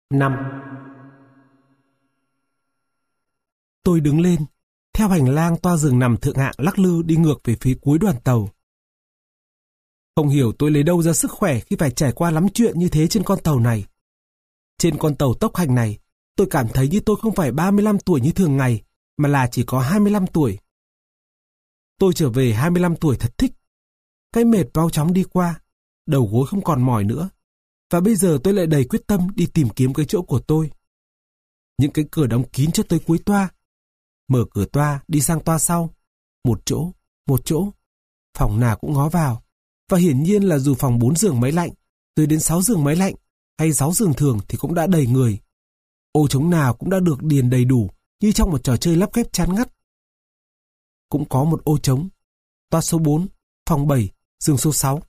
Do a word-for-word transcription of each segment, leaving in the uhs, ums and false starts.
năm. Tôi đứng lên, theo hành lang toa giường nằm thượng hạng lắc lư đi ngược về phía cuối đoàn tàu. Không hiểu tôi lấy đâu ra sức khỏe khi phải trải qua lắm chuyện như thế trên con tàu này. Trên con tàu tốc hành này, tôi cảm thấy như tôi không phải ba mươi lăm tuổi như thường ngày, mà là chỉ có hai mươi lăm tuổi. Tôi trở về hai mươi lăm tuổi thật thích. Cái mệt mau chóng đi qua, đầu gối không còn mỏi nữa. Và bây giờ tôi lại đầy quyết tâm đi tìm kiếm cái chỗ của tôi. Những cái cửa đóng kín cho tới cuối toa. Mở cửa toa, đi sang toa sau. Một chỗ, một chỗ. Phòng nào cũng ngó vào. Và hiển nhiên là dù phòng bốn giường máy lạnh, tới đến sáu giường máy lạnh, hay sáu giường thường thì cũng đã đầy người. Ô trống nào cũng đã được điền đầy đủ, như trong một trò chơi lắp ghép chán ngắt. Cũng có một ô trống. Toa số bốn, phòng bảy, giường số sáu.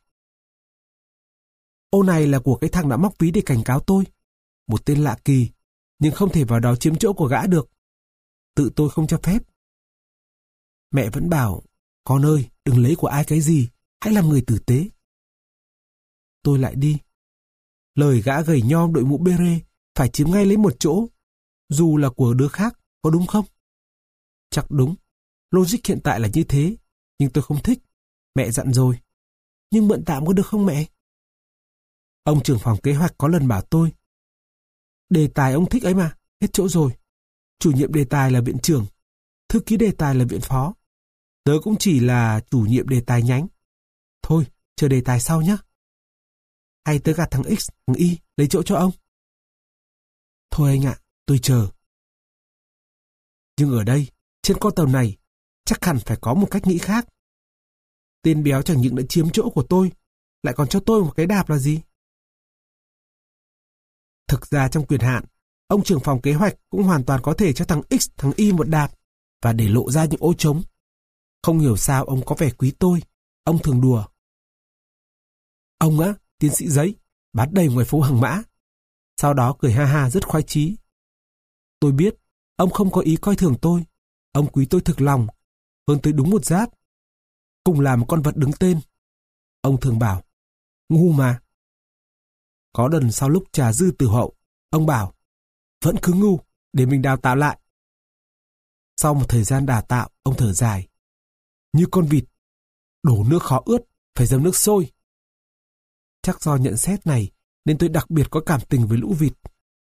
Ô này là của cái thằng đã móc ví để cảnh cáo tôi. Một tên lạ kỳ, nhưng không thể vào đó chiếm chỗ của gã được. Tự tôi không cho phép. Mẹ vẫn bảo, con ơi, đừng lấy của ai cái gì, hãy làm người tử tế. Tôi lại đi. Lời gã gầy nhom đội mũ bê rê phải chiếm ngay lấy một chỗ, dù là của đứa khác, có đúng không? Chắc đúng. Logic hiện tại là như thế, nhưng tôi không thích. Mẹ dặn rồi. Nhưng mượn tạm có được không mẹ? Ông trưởng phòng kế hoạch có lần bảo tôi, đề tài ông thích ấy mà, hết chỗ rồi. Chủ nhiệm đề tài là viện trưởng, thư ký đề tài là viện phó. Tớ cũng chỉ là chủ nhiệm đề tài nhánh. Thôi, chờ đề tài sau nhé. Hay tớ gạt thằng X, thằng Y lấy chỗ cho ông? Thôi anh ạ, tôi chờ. Nhưng ở đây, trên con tàu này, chắc hẳn phải có một cách nghĩ khác. Tên béo chẳng những đã chiếm chỗ của tôi, lại còn cho tôi một cái đạp là gì? Thực ra trong quyền hạn, ông trưởng phòng kế hoạch cũng hoàn toàn có thể cho thằng X, thằng Y một đạp và để lộ ra những ô trống. Không hiểu sao ông có vẻ quý tôi. Ông thường đùa. Ông á, tiến sĩ giấy, bán đầy ngoài phố Hàng Mã. Sau đó cười ha ha rất khoái chí. Tôi biết, ông không có ý coi thường tôi. Ông quý tôi thực lòng, hơn tới đúng một giáp. Cùng là một con vật đứng tên. Ông thường bảo, ngu mà. Có lần sau lúc trà dư từ hậu, ông bảo, vẫn cứ ngu, để mình đào tạo lại. Sau một thời gian đào tạo, ông thở dài. Như con vịt, đổ nước khó ướt, phải dầm nước sôi. Chắc do nhận xét này, nên tôi đặc biệt có cảm tình với lũ vịt.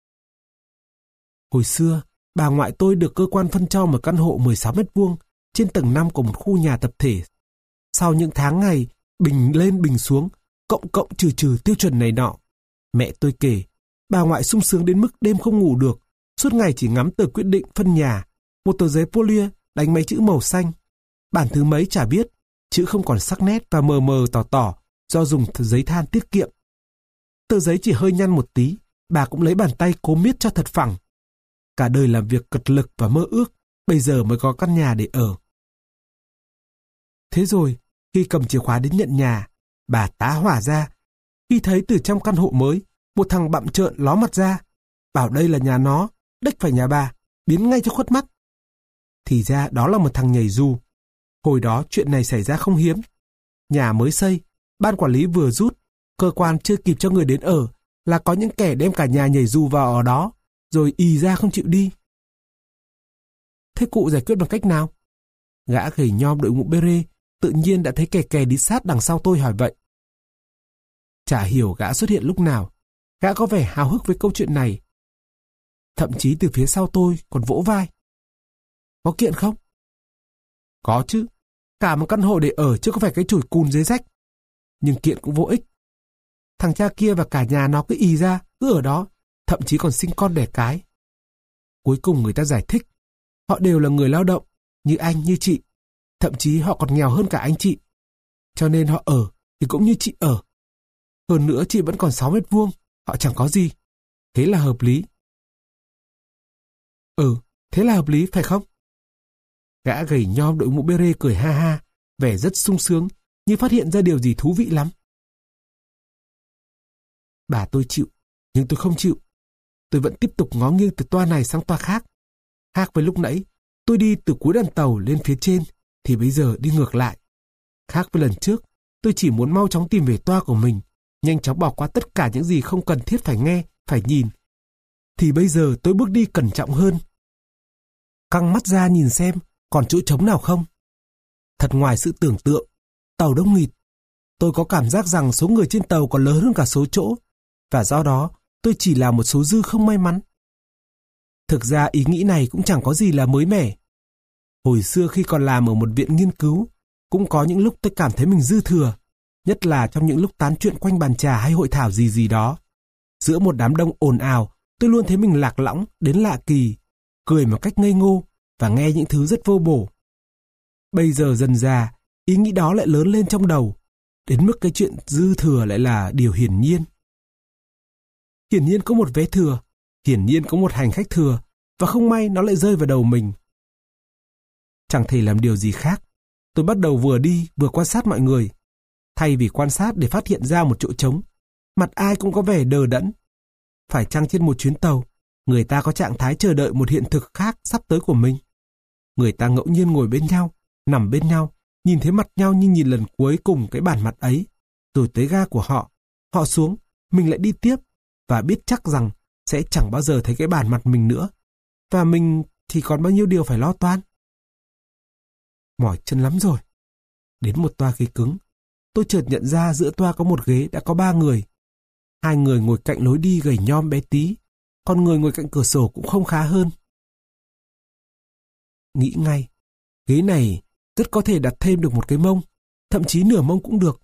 Hồi xưa, bà ngoại tôi được cơ quan phân cho một căn hộ mười sáu mét vuông trên tầng năm của một khu nhà tập thể. Sau những tháng ngày, bình lên bình xuống, cộng cộng trừ trừ tiêu chuẩn này nọ. Mẹ tôi kể, bà ngoại sung sướng đến mức đêm không ngủ được, suốt ngày chỉ ngắm tờ quyết định phân nhà, một tờ giấy polymer đánh mấy chữ màu xanh. Bản thứ mấy chả biết, chữ không còn sắc nét và mờ mờ tỏ tỏ do dùng giấy than tiết kiệm. Tờ giấy chỉ hơi nhăn một tí, bà cũng lấy bàn tay cố miết cho thật phẳng. Cả đời làm việc cật lực và mơ ước, bây giờ mới có căn nhà để ở. Thế rồi, khi cầm chìa khóa đến nhận nhà, bà tá hỏa ra. Khi thấy từ trong căn hộ mới, một thằng bặm trợn ló mặt ra, bảo đây là nhà nó, đếch phải nhà bà, biến ngay cho khuất mắt. Thì ra đó là một thằng nhảy dù. Hồi đó chuyện này xảy ra không hiếm. Nhà mới xây, ban quản lý vừa rút, cơ quan chưa kịp cho người đến ở, là có những kẻ đem cả nhà nhảy dù vào ở đó, rồi ì ra không chịu đi. Thế cụ giải quyết bằng cách nào? Gã gầy nhom đội mũ bê rê tự nhiên đã thấy kè kè đi sát đằng sau tôi hỏi vậy. Chả hiểu gã xuất hiện lúc nào. Gã có vẻ háo hức với câu chuyện này. Thậm chí từ phía sau tôi còn vỗ vai. Có kiện không? Có chứ. Cả một căn hộ để ở chứ có phải cái chổi cùn dưới rách. Nhưng kiện cũng vô ích. Thằng cha kia và cả nhà nó cứ ì ra, cứ ở đó, thậm chí còn sinh con đẻ cái. Cuối cùng người ta giải thích. Họ đều là người lao động, như anh, như chị. Thậm chí họ còn nghèo hơn cả anh chị. Cho nên họ ở thì cũng như chị ở. Hơn nữa chị vẫn còn sáu mét vuông, họ chẳng có gì. Thế là hợp lý. Ừ, thế là hợp lý phải không? Gã gầy nhom đội mũ bê rê cười ha ha, vẻ rất sung sướng, như phát hiện ra điều gì thú vị lắm. Bà tôi chịu, nhưng tôi không chịu. Tôi vẫn tiếp tục ngó nghiêng từ toa này sang toa khác. Khác với lúc nãy, tôi đi từ cuối đoàn tàu lên phía trên, thì bây giờ đi ngược lại. Khác với lần trước, tôi chỉ muốn mau chóng tìm về toa của mình, nhanh chóng bỏ qua tất cả những gì không cần thiết phải nghe, phải nhìn. thì bây giờ tôi bước đi cẩn trọng hơn. Căng mắt ra nhìn xem còn chỗ trống nào không. Thật ngoài sự tưởng tượng, tàu đông nghịt. Tôi có cảm giác rằng số người trên tàu còn lớn hơn cả số chỗ, và do đó tôi chỉ là một số dư không may mắn. Thực ra ý nghĩ này cũng chẳng có gì là mới mẻ. Hồi xưa khi còn làm ở một viện nghiên cứu, cũng có những lúc tôi cảm thấy mình dư thừa, nhất là trong những lúc tán chuyện quanh bàn trà hay hội thảo gì gì đó. Giữa một đám đông ồn ào, tôi luôn thấy mình lạc lõng đến lạ kỳ, cười một cách ngây ngô và nghe những thứ rất vô bổ. Bây giờ dần dà, ý nghĩ đó lại lớn lên trong đầu, đến mức cái chuyện dư thừa lại là điều hiển nhiên. Hiển nhiên có một vé thừa, hiển nhiên có một hành khách thừa, và không may nó lại rơi vào đầu mình. Chẳng thể làm điều gì khác, tôi bắt đầu vừa đi vừa quan sát mọi người. Thay vì quan sát để phát hiện ra một chỗ trống, mặt ai cũng có vẻ đờ đẫn. Phải chăng trên một chuyến tàu, người ta có trạng thái chờ đợi một hiện thực khác sắp tới của mình? Người ta ngẫu nhiên ngồi bên nhau, nằm bên nhau, nhìn thấy mặt nhau như nhìn lần cuối cùng cái bản mặt ấy, rồi tới ga của họ, họ xuống, mình lại đi tiếp, và biết chắc rằng sẽ chẳng bao giờ thấy cái bản mặt mình nữa, và mình thì còn bao nhiêu điều phải lo toan. Mỏi chân lắm rồi. Đến một toa ghế cứng, tôi chợt nhận ra giữa toa có một ghế đã có ba người. Hai người ngồi cạnh lối đi gầy nhom bé tí, còn người ngồi cạnh cửa sổ cũng không khá hơn. Nghĩ ngay, ghế này rất có thể đặt thêm được một cái mông, thậm chí nửa mông cũng được.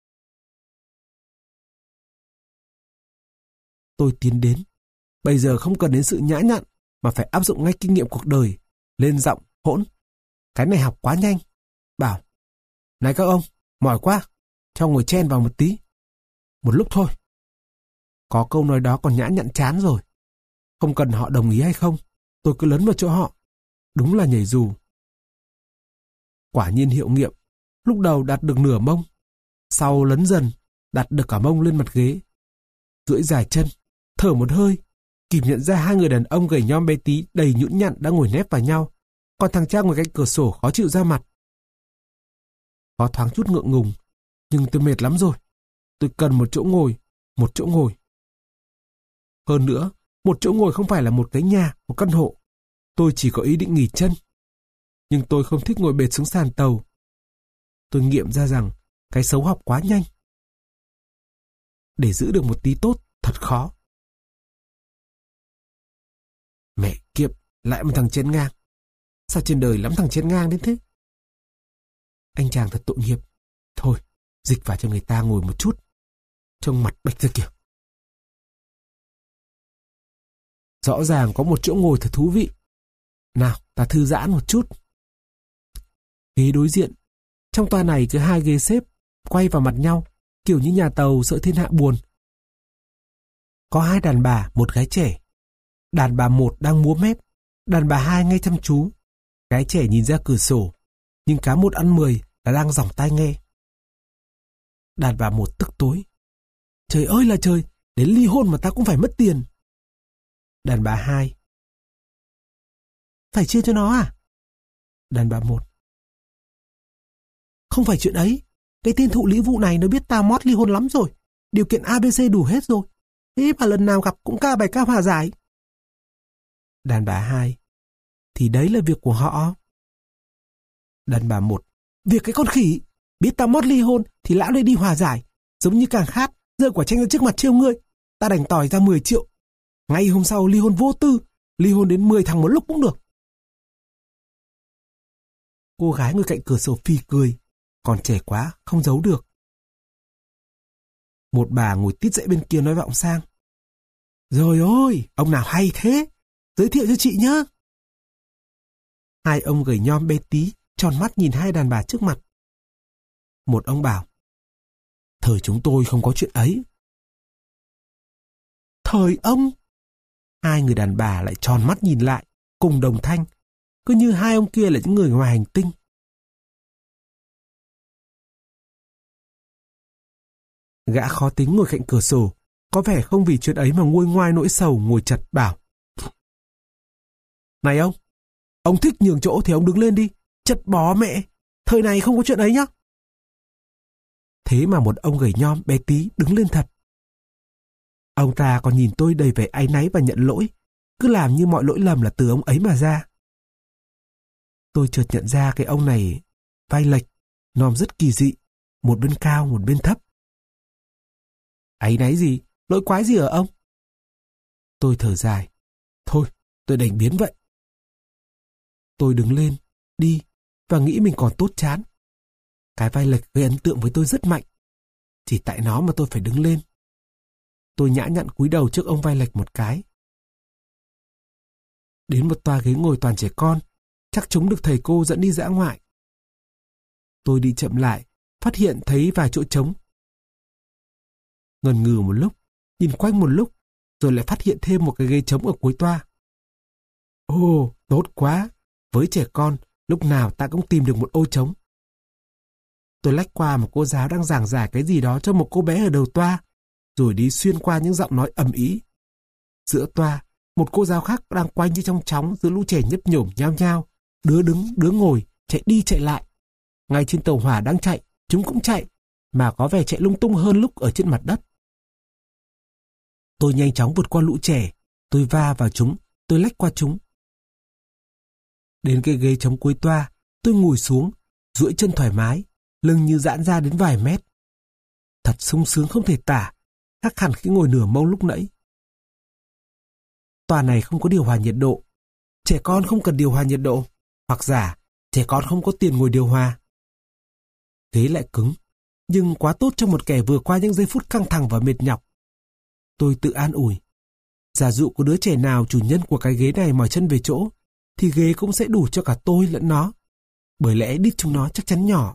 Tôi tiến đến. Bây giờ không cần đến sự nhã nhặn, mà phải áp dụng ngay kinh nghiệm cuộc đời, lên giọng hỗn. Cái này học quá nhanh. Bảo, này các ông, mỏi quá, cho ngồi chen vào một tí. Một lúc thôi. Có câu nói đó còn nhã nhặn chán rồi. Không cần họ đồng ý hay không, tôi cứ lấn vào chỗ họ. Đúng là nhảy dù. Quả nhiên hiệu nghiệm, lúc đầu đặt được nửa mông, sau lấn dần, đặt được cả mông lên mặt ghế. Duỗi dài chân, thở một hơi, kịp nhận ra hai người đàn ông gầy nhom bé tí đầy nhũn nhặn đã ngồi nép vào nhau, còn thằng cha ngồi cạnh cửa sổ khó chịu ra mặt. Có thoáng chút ngượng ngùng, nhưng tôi mệt lắm rồi. Tôi cần một chỗ ngồi, một chỗ ngồi. Hơn nữa, một chỗ ngồi không phải là một cái nhà, một căn hộ. Tôi chỉ có ý định nghỉ chân. Nhưng tôi không thích ngồi bệt xuống sàn tàu. Tôi nghiệm ra rằng cái xấu học quá nhanh. Để giữ được một tí tốt, thật khó. Mẹ kiếp, lại một thằng chen ngang. Sao trên đời lắm thằng chen ngang đến thế? Anh chàng thật tội nghiệp. Thôi, dịch vào cho người ta ngồi một chút. Trông mặt bệch ra kìa. Rõ ràng có một chỗ ngồi thật thú vị. Nào, ta thư giãn một chút. Ghế đối diện. Trong toa này cứ hai ghế xếp, quay vào mặt nhau, kiểu như nhà tàu sợ thiên hạ buồn. Có hai đàn bà, một gái trẻ. Đàn bà một đang múa mép, đàn bà hai nghe chăm chú. Gái trẻ nhìn ra cửa sổ, nhưng cá một ăn mười là đang giỏng tai nghe. Đàn bà một tức tối. Trời ơi là trời, đến ly hôn mà ta cũng phải mất tiền. Đàn bà hai. Phải chia cho nó à? Đàn bà một. Không phải chuyện ấy. Cái tên thụ lý vụ này nó biết ta mót ly hôn lắm rồi. Điều kiện a bê xê đủ hết rồi. Thế mà lần nào gặp cũng ca bài ca hòa giải. Đàn bà hai. Thì đấy là việc của họ. Đàn bà một. Việc cái con khỉ. Biết ta mót ly hôn thì lão đây đi hòa giải. Giống như càng khát, giơ quả chanh ra trước mặt trêu ngươi. Ta đành tỏi ra mười triệu. Ngay hôm sau ly hôn vô tư. Ly hôn đến mười thằng một lúc cũng được. Cô gái ngồi cạnh cửa sổ phì cười. Còn trẻ quá, không giấu được. Một bà ngồi tít dậy bên kia nói vọng sang. Rồi ôi, ông nào hay thế? Giới thiệu cho chị nhá. Hai ông gầy nhom bé tí, tròn mắt nhìn hai đàn bà trước mặt. Một ông bảo. Thời chúng tôi không có chuyện ấy. Thời ông? Hai người đàn bà lại tròn mắt nhìn lại, cùng đồng thanh. Cứ như hai ông kia là những người ngoài hành tinh. Gã khó tính ngồi cạnh cửa sổ, có vẻ không vì chuyện ấy mà nguôi ngoai nỗi sầu ngồi chật bảo. Này ông, ông thích nhường chỗ thì ông đứng lên đi, chật bó mẹ, thời này không có chuyện ấy nhá. Thế mà một ông gầy nhom bé tí đứng lên thật. Ông ta còn nhìn tôi đầy vẻ áy náy và nhận lỗi cứ làm như mọi lỗi lầm là từ ông ấy mà ra. Tôi chợt nhận ra cái ông này vai lệch, nòm rất kỳ dị, một bên cao một bên thấp. Áy náy gì, lỗi quái gì ở ông? Tôi thở dài. Thôi, tôi đành biến vậy. Tôi đứng lên, đi, và nghĩ mình còn tốt chán. Cái vai lệch gây ấn tượng với tôi rất mạnh. Chỉ tại nó mà tôi phải đứng lên. Tôi nhã nhặn cúi đầu trước ông vai lệch một cái. Đến một toa ghế ngồi toàn trẻ con, chắc chúng được thầy cô dẫn đi dã ngoại. Tôi đi chậm lại, phát hiện thấy vài chỗ trống. Ngần ngừ một lúc, nhìn quanh một lúc, rồi lại phát hiện thêm một cái ghế trống ở cuối toa. Ồ, tốt quá! Với trẻ con, lúc nào ta cũng tìm được một ô trống. Tôi lách qua một cô giáo đang giảng giải cái gì đó cho một cô bé ở đầu toa, rồi đi xuyên qua những giọng nói ầm ĩ. Giữa toa, một cô giáo khác đang quanh như trong chóng giữa lũ trẻ nhấp nhổm nhao nhao, đứa đứng, đứa ngồi, chạy đi chạy lại. Ngay trên tàu hỏa đang chạy, chúng cũng chạy, mà có vẻ chạy lung tung hơn lúc ở trên mặt đất. Tôi nhanh chóng vượt qua lũ trẻ, tôi va vào chúng, tôi lách qua chúng. Đến cái ghế trống cuối toa, tôi ngồi xuống, duỗi chân thoải mái, lưng như giãn ra đến vài mét. Thật sung sướng không thể tả, khác hẳn khi ngồi nửa mông lúc nãy. Tòa này không có điều hòa nhiệt độ. Trẻ con không cần điều hòa nhiệt độ. Hoặc giả, trẻ con không có tiền ngồi điều hòa. Ghế lại cứng, nhưng quá tốt cho một kẻ vừa qua những giây phút căng thẳng và mệt nhọc. Tôi tự an ủi. Giả dụ có đứa trẻ nào chủ nhân của cái ghế này mỏi chân về chỗ, thì ghế cũng sẽ đủ cho cả tôi lẫn nó. Bởi lẽ đít chúng nó chắc chắn nhỏ.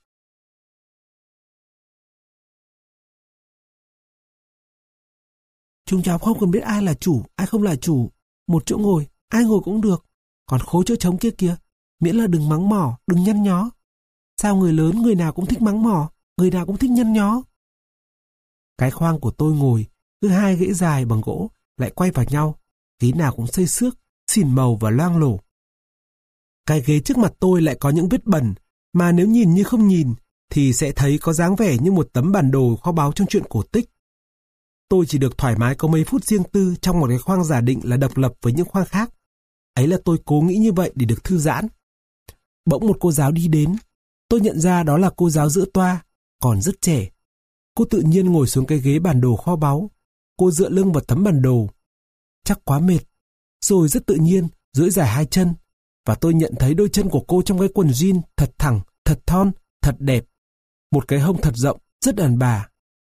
Chúng cháu không cần biết ai là chủ, ai không là chủ. Một chỗ ngồi, ai ngồi cũng được. Còn khối chỗ trống kia kìa, miễn là đừng mắng mỏ, đừng nhăn nhó. Sao người lớn người nào cũng thích mắng mỏ, người nào cũng thích nhăn nhó. Cái khoang của tôi ngồi, cứ hai ghế dài bằng gỗ, lại quay vào nhau. Ghế nào cũng xây xước, xỉn màu và loang lổ. Cái ghế trước mặt tôi lại có những vết bẩn, mà nếu nhìn như không nhìn, thì sẽ thấy có dáng vẻ như một tấm bản đồ kho báu trong truyện cổ tích. Tôi chỉ được thoải mái có mấy phút riêng tư trong một cái khoang giả định là độc lập với những khoang khác. Ấy là tôi cố nghĩ như vậy để được thư giãn. Bỗng một cô giáo đi đến. Tôi nhận ra đó là cô giáo giữa toa, còn rất trẻ. Cô tự nhiên ngồi xuống cái ghế bản đồ kho báu. Cô dựa lưng vào tấm bản đồ. Chắc quá mệt. Rồi rất tự nhiên, duỗi dài hai chân. Và tôi nhận thấy đôi chân của cô trong cái quần jean thật thẳng, thật thon, thật đẹp. Một cái hông thật rộng, rất đàn bà.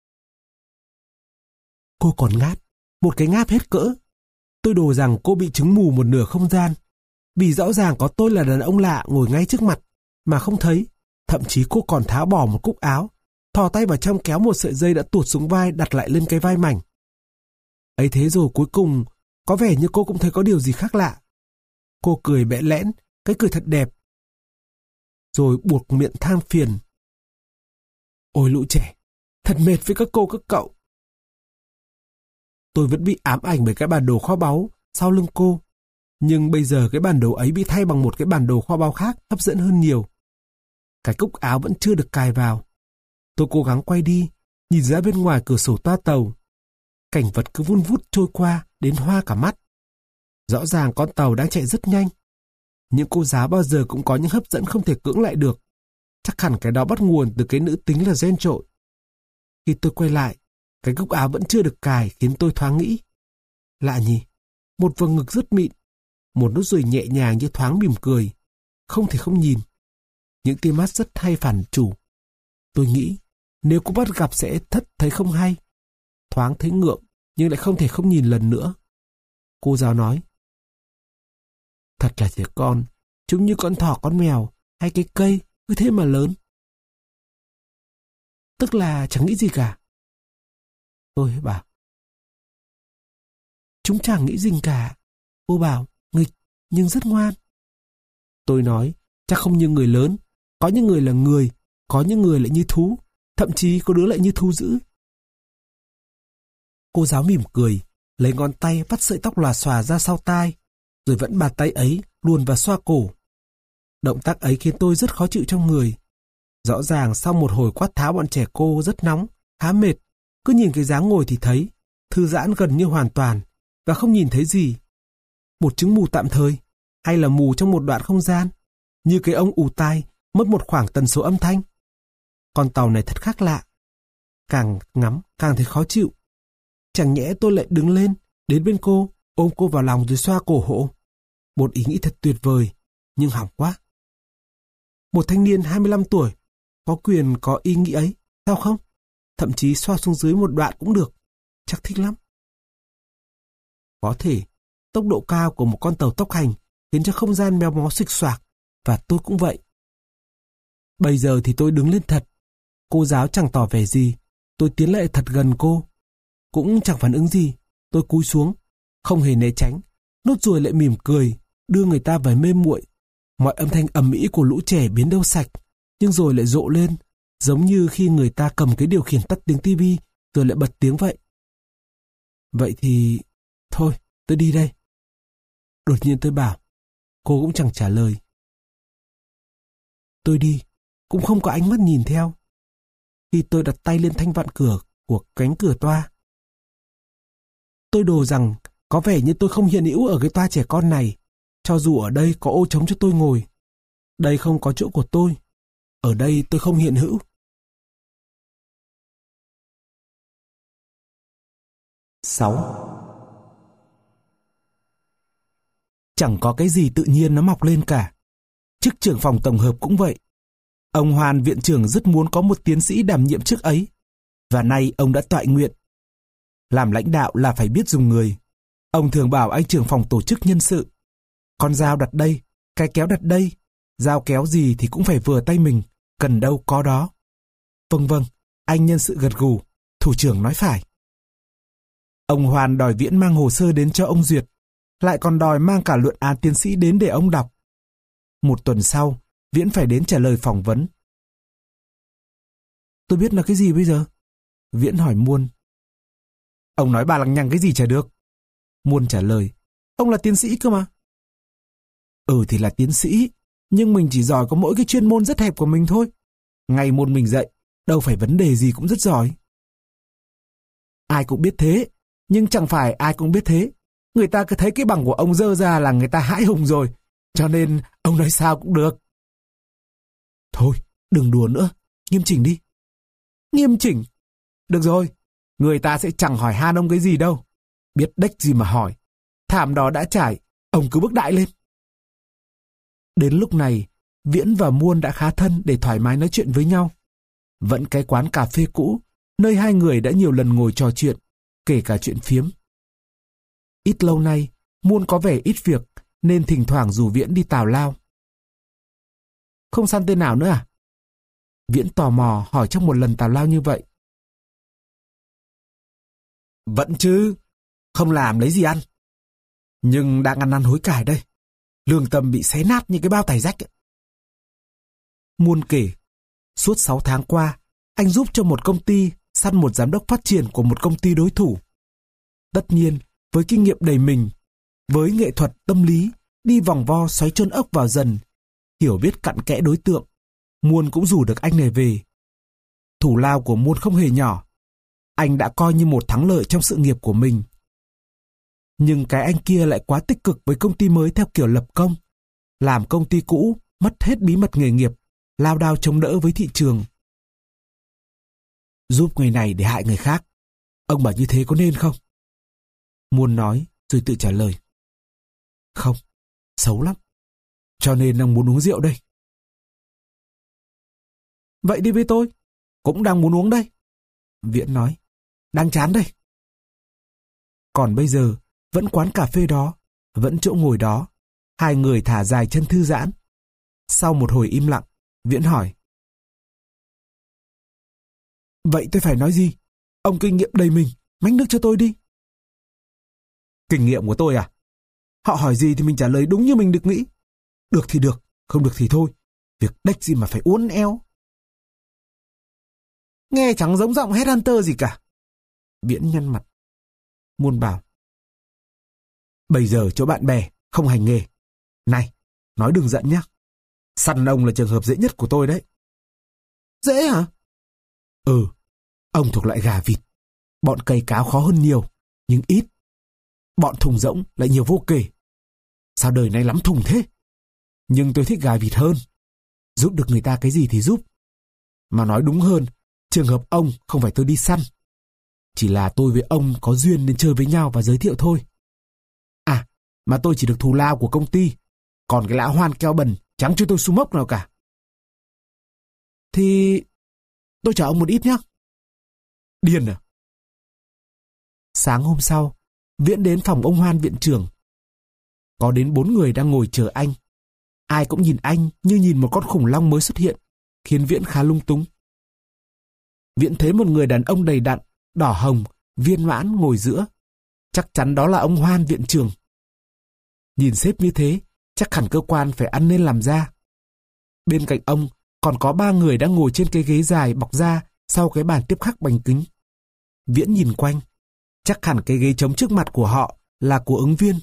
Cô còn ngáp, một cái ngáp hết cỡ. Tôi đồ rằng cô bị chứng mù một nửa không gian. Vì rõ ràng có tôi là đàn ông lạ ngồi ngay trước mặt, mà không thấy. Thậm chí cô còn tháo bỏ một cúc áo, thò tay vào trong kéo một sợi dây đã tuột xuống vai đặt lại lên cái vai mảnh. Ấy thế rồi cuối cùng, có vẻ như cô cũng thấy có điều gì khác lạ. Cô cười bẽ lẽn, cái cười thật đẹp. Rồi buộc miệng than phiền. Ôi lũ trẻ, thật mệt với các cô các cậu. Tôi vẫn bị ám ảnh bởi cái bản đồ kho báu sau lưng cô. Nhưng bây giờ cái bản đồ ấy bị thay bằng một cái bản đồ kho báu khác hấp dẫn hơn nhiều. Cái cúc áo vẫn chưa được cài vào. Tôi cố gắng quay đi, nhìn ra bên ngoài cửa sổ toa tàu. Cảnh vật cứ vun vút trôi qua, đến hoa cả mắt. Rõ ràng con tàu đang chạy rất nhanh. Những cô giáo bao giờ cũng có những hấp dẫn không thể cưỡng lại được. Chắc hẳn cái đó bắt nguồn từ cái nữ tính là ghen trội. Khi tôi quay lại, cái cúc áo vẫn chưa được cài khiến tôi thoáng nghĩ. Lạ nhỉ, một vầng ngực rất mịn, một nốt ruồi nhẹ nhàng như thoáng mỉm cười. Không thể không nhìn. Những tia mắt rất hay phản chủ. Tôi nghĩ, nếu cô bắt gặp sẽ thất thấy không hay. Thoáng thấy ngượng, nhưng lại không thể không nhìn lần nữa. Cô giáo nói. Thật là trẻ con, chúng như con thỏ con mèo, hay cái cây, cứ thế mà lớn. Tức là chẳng nghĩ gì cả. Tôi bảo. Chúng chẳng nghĩ gì cả. Cô bảo, nghịch, nhưng rất ngoan. Tôi nói, chắc không như người lớn. Có những người là người, có những người lại như thú, thậm chí có đứa lại như thú dữ. Cô giáo mỉm cười, lấy ngón tay vắt sợi tóc lòa xòa ra sau tai, rồi vẫn bàn tay ấy luồn vào xoa cổ. Động tác ấy khiến tôi rất khó chịu trong người. Rõ ràng sau một hồi quát tháo bọn trẻ cô rất nóng, khá mệt, cứ nhìn cái dáng ngồi thì thấy, thư giãn gần như hoàn toàn, và không nhìn thấy gì. một chứng mù tạm thời, hay là mù trong một đoạn không gian, như cái ông ù tai mất một khoảng tần số âm thanh? Con tàu này thật khác lạ. Càng ngắm càng thấy khó chịu. Chẳng nhẽ tôi lại đứng lên, đến bên cô, ôm cô vào lòng rồi xoa cổ hộ. Một ý nghĩ thật tuyệt vời, nhưng hỏng quá. Một thanh niên hai mươi lăm tuổi có quyền có ý nghĩ ấy, sao không? Thậm chí xoa xuống dưới một đoạn cũng được. Chắc thích lắm. Có thể, tốc độ cao của một con tàu tốc hành khiến cho không gian méo mó xịch xoạc, và tôi cũng vậy. Bây giờ thì tôi đứng lên thật. Cô giáo chẳng tỏ vẻ gì. Tôi tiến lại thật gần cô. Cũng chẳng phản ứng gì. Tôi cúi xuống, không hề né tránh. Nốt ruồi lại mỉm cười, đưa người ta vào mê muội. Mọi âm thanh ầm ĩ của lũ trẻ biến đâu sạch, nhưng rồi lại rộ lên, giống như khi người ta cầm cái điều khiển tắt tiếng tivi rồi lại bật tiếng vậy. Vậy thì... thôi, tôi đi đây. Đột nhiên tôi bảo. Cô cũng chẳng trả lời. Tôi đi, cũng không có ánh mắt nhìn theo. Khi tôi đặt tay lên thanh vặn cửa của cánh cửa toa, tôi đồ rằng có vẻ như tôi không hiện hữu ở cái toa trẻ con này, cho dù ở đây có ô trống cho tôi ngồi. Đây không có chỗ của tôi. Ở đây tôi không hiện hữu. sáu. Chẳng có cái gì tự nhiên nó mọc lên cả. Chức trưởng phòng tổng hợp cũng vậy. Ông Hoàn viện trưởng rất muốn có một tiến sĩ đảm nhiệm chức ấy, và nay ông đã toại nguyện. Làm lãnh đạo là phải biết dùng người. Ông thường bảo anh trưởng phòng tổ chức nhân sự, con dao đặt đây, cái kéo đặt đây, dao kéo gì thì cũng phải vừa tay mình, cần đâu có đó. Vâng vâng, anh nhân sự gật gù, thủ trưởng nói phải. Ông Hoàn đòi Viễn mang hồ sơ đến cho ông duyệt, lại còn đòi mang cả luận án tiến sĩ đến để ông đọc. Một tuần sau, Viễn phải đến trả lời phỏng vấn. Tôi biết là cái gì bây giờ? Viễn hỏi Muôn. Ông nói bà lằng nhằng cái gì chả được. Muôn trả lời. Ông là tiến sĩ cơ mà. Ừ thì là tiến sĩ, nhưng mình chỉ giỏi có mỗi cái chuyên môn rất hẹp của mình thôi. Ngày môn mình dạy, đâu phải vấn đề gì cũng rất giỏi. Ai cũng biết thế, nhưng chẳng phải ai cũng biết thế. Người ta cứ thấy cái bằng của ông dơ ra là người ta hãi hùng rồi, cho nên ông nói sao cũng được. Thôi, đừng đùa nữa, nghiêm chỉnh đi. Nghiêm chỉnh? Được rồi, người ta sẽ chẳng hỏi han ông cái gì đâu. Biết đếch gì mà hỏi. Thảm đó đã trải, ông cứ bước đại lên. Đến lúc này, Viễn và Muôn đã khá thân để thoải mái nói chuyện với nhau. Vẫn cái quán cà phê cũ, nơi hai người đã nhiều lần ngồi trò chuyện, kể cả chuyện phiếm. Ít lâu nay, Muôn có vẻ ít việc, nên thỉnh thoảng rủ Viễn đi tào lao. Không săn tên nào nữa à? Viễn tò mò hỏi trong một lần tào lao như vậy. Vẫn chứ, không làm lấy gì ăn. Nhưng đang ăn năn hối cải đây. Lương tâm bị xé nát như cái bao tải rách. Muôn kể, suốt sáu tháng qua, anh giúp cho một công ty săn một giám đốc phát triển của một công ty đối thủ. Tất nhiên, với kinh nghiệm đầy mình, với nghệ thuật tâm lý, đi vòng vo xoáy chôn ốc vào dần, hiểu biết cặn kẽ đối tượng, Muôn cũng rủ được anh này về. Thủ lao của Muôn không hề nhỏ. Anh đã coi như một thắng lợi trong sự nghiệp của mình. Nhưng cái anh kia lại quá tích cực với công ty mới theo kiểu lập công. Làm công ty cũ, mất hết bí mật nghề nghiệp, lao đao chống đỡ với thị trường. Giúp người này để hại người khác. Ông bảo như thế có nên không? Muôn nói, rồi tự trả lời. Không, xấu lắm. Cho nên ông muốn uống rượu đây. Vậy đi với tôi. Cũng đang muốn uống đây. Viễn nói. Đang chán đây. Còn bây giờ, vẫn quán cà phê đó, vẫn chỗ ngồi đó. Hai người thả dài chân thư giãn. Sau một hồi im lặng, Viễn hỏi. Vậy tôi phải nói gì? Ông kinh nghiệm đầy mình, mách nước cho tôi đi. Kinh nghiệm của tôi à? Họ hỏi gì thì mình trả lời đúng như mình được nghĩ. Được thì được, không được thì thôi. Việc đếch gì mà phải uốn éo. Nghe chẳng giống giọng headhunter gì cả. Viễn nhăn mặt. Muôn bảo. Bây giờ chỗ bạn bè, không hành nghề. Này, nói đừng giận nhá. Săn ông là trường hợp dễ nhất của tôi đấy. Dễ hả? Ừ, ông thuộc loại gà vịt. Bọn cày cáo khó hơn nhiều, nhưng ít. Bọn thùng rỗng lại nhiều vô kể. sao đời này lắm thùng thế? Nhưng tôi thích gà vịt hơn. Giúp được người ta cái gì thì giúp. Mà nói đúng hơn, trường hợp ông không phải tôi đi săn. Chỉ là tôi với ông có duyên nên chơi với nhau và giới thiệu thôi. À, mà tôi chỉ được thù lao của công ty. Còn cái lão hoan keo bẩn chẳng cho tôi xu mốc nào cả. Thì tôi trả ông một ít nhé. Điên à? Sáng hôm sau, Viễn đến phòng ông Hoan viện trưởng. Có đến bốn người đang ngồi chờ anh. Ai cũng nhìn anh như nhìn một con khủng long mới xuất hiện, khiến Viễn khá lung túng. Viễn thấy một người đàn ông đầy đặn, đỏ hồng, viên mãn ngồi giữa. Chắc chắn đó là ông Hoan viện trưởng. Nhìn sếp như thế, chắc hẳn cơ quan phải ăn nên làm ra. Bên cạnh ông còn có ba người đang ngồi trên cái ghế dài bọc da sau cái bàn tiếp khắc bằng kính. Viễn nhìn quanh, chắc hẳn cái ghế trống trước mặt của họ là của ứng viên.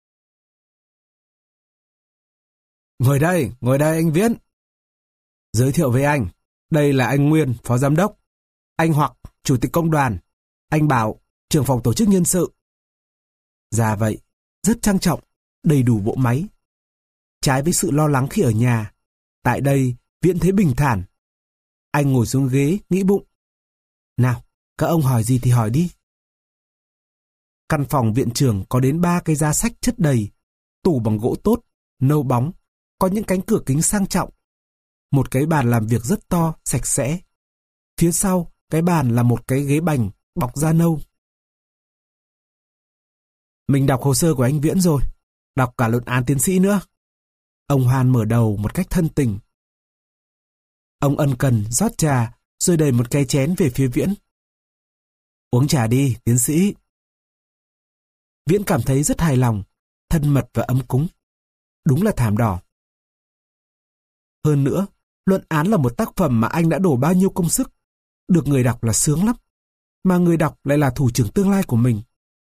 Ngồi đây, ngồi đây anh Viễn. Giới thiệu với anh, đây là anh Nguyên, phó giám đốc. Anh Hoặc, chủ tịch công đoàn. Anh Bảo, trưởng phòng tổ chức nhân sự. Dạ vậy, rất trang trọng, đầy đủ bộ máy. Trái với sự lo lắng khi ở nhà, tại đây Viễn thấy bình thản. Anh ngồi xuống ghế, nghĩ bụng. Nào, các ông hỏi gì thì hỏi đi. Căn phòng viện trưởng có đến ba cái giá sách chất đầy, tủ bằng gỗ tốt, nâu bóng, có những cánh cửa kính sang trọng. Một cái bàn làm việc rất to, sạch sẽ. Phía sau, cái bàn là một cái ghế bành, bọc da nâu. Mình đọc hồ sơ của anh Viễn rồi, đọc cả luận án tiến sĩ nữa. Ông Hoan mở đầu một cách thân tình. Ông ân cần rót trà, rồi đẩy một cái chén về phía Viễn. Uống trà đi, tiến sĩ. Viễn cảm thấy rất hài lòng, thân mật và ấm cúng. Đúng là thảm đỏ. Hơn nữa, luận án là một tác phẩm mà anh đã đổ bao nhiêu công sức. Được người đọc là sướng lắm. Mà người đọc lại là thủ trưởng tương lai của mình.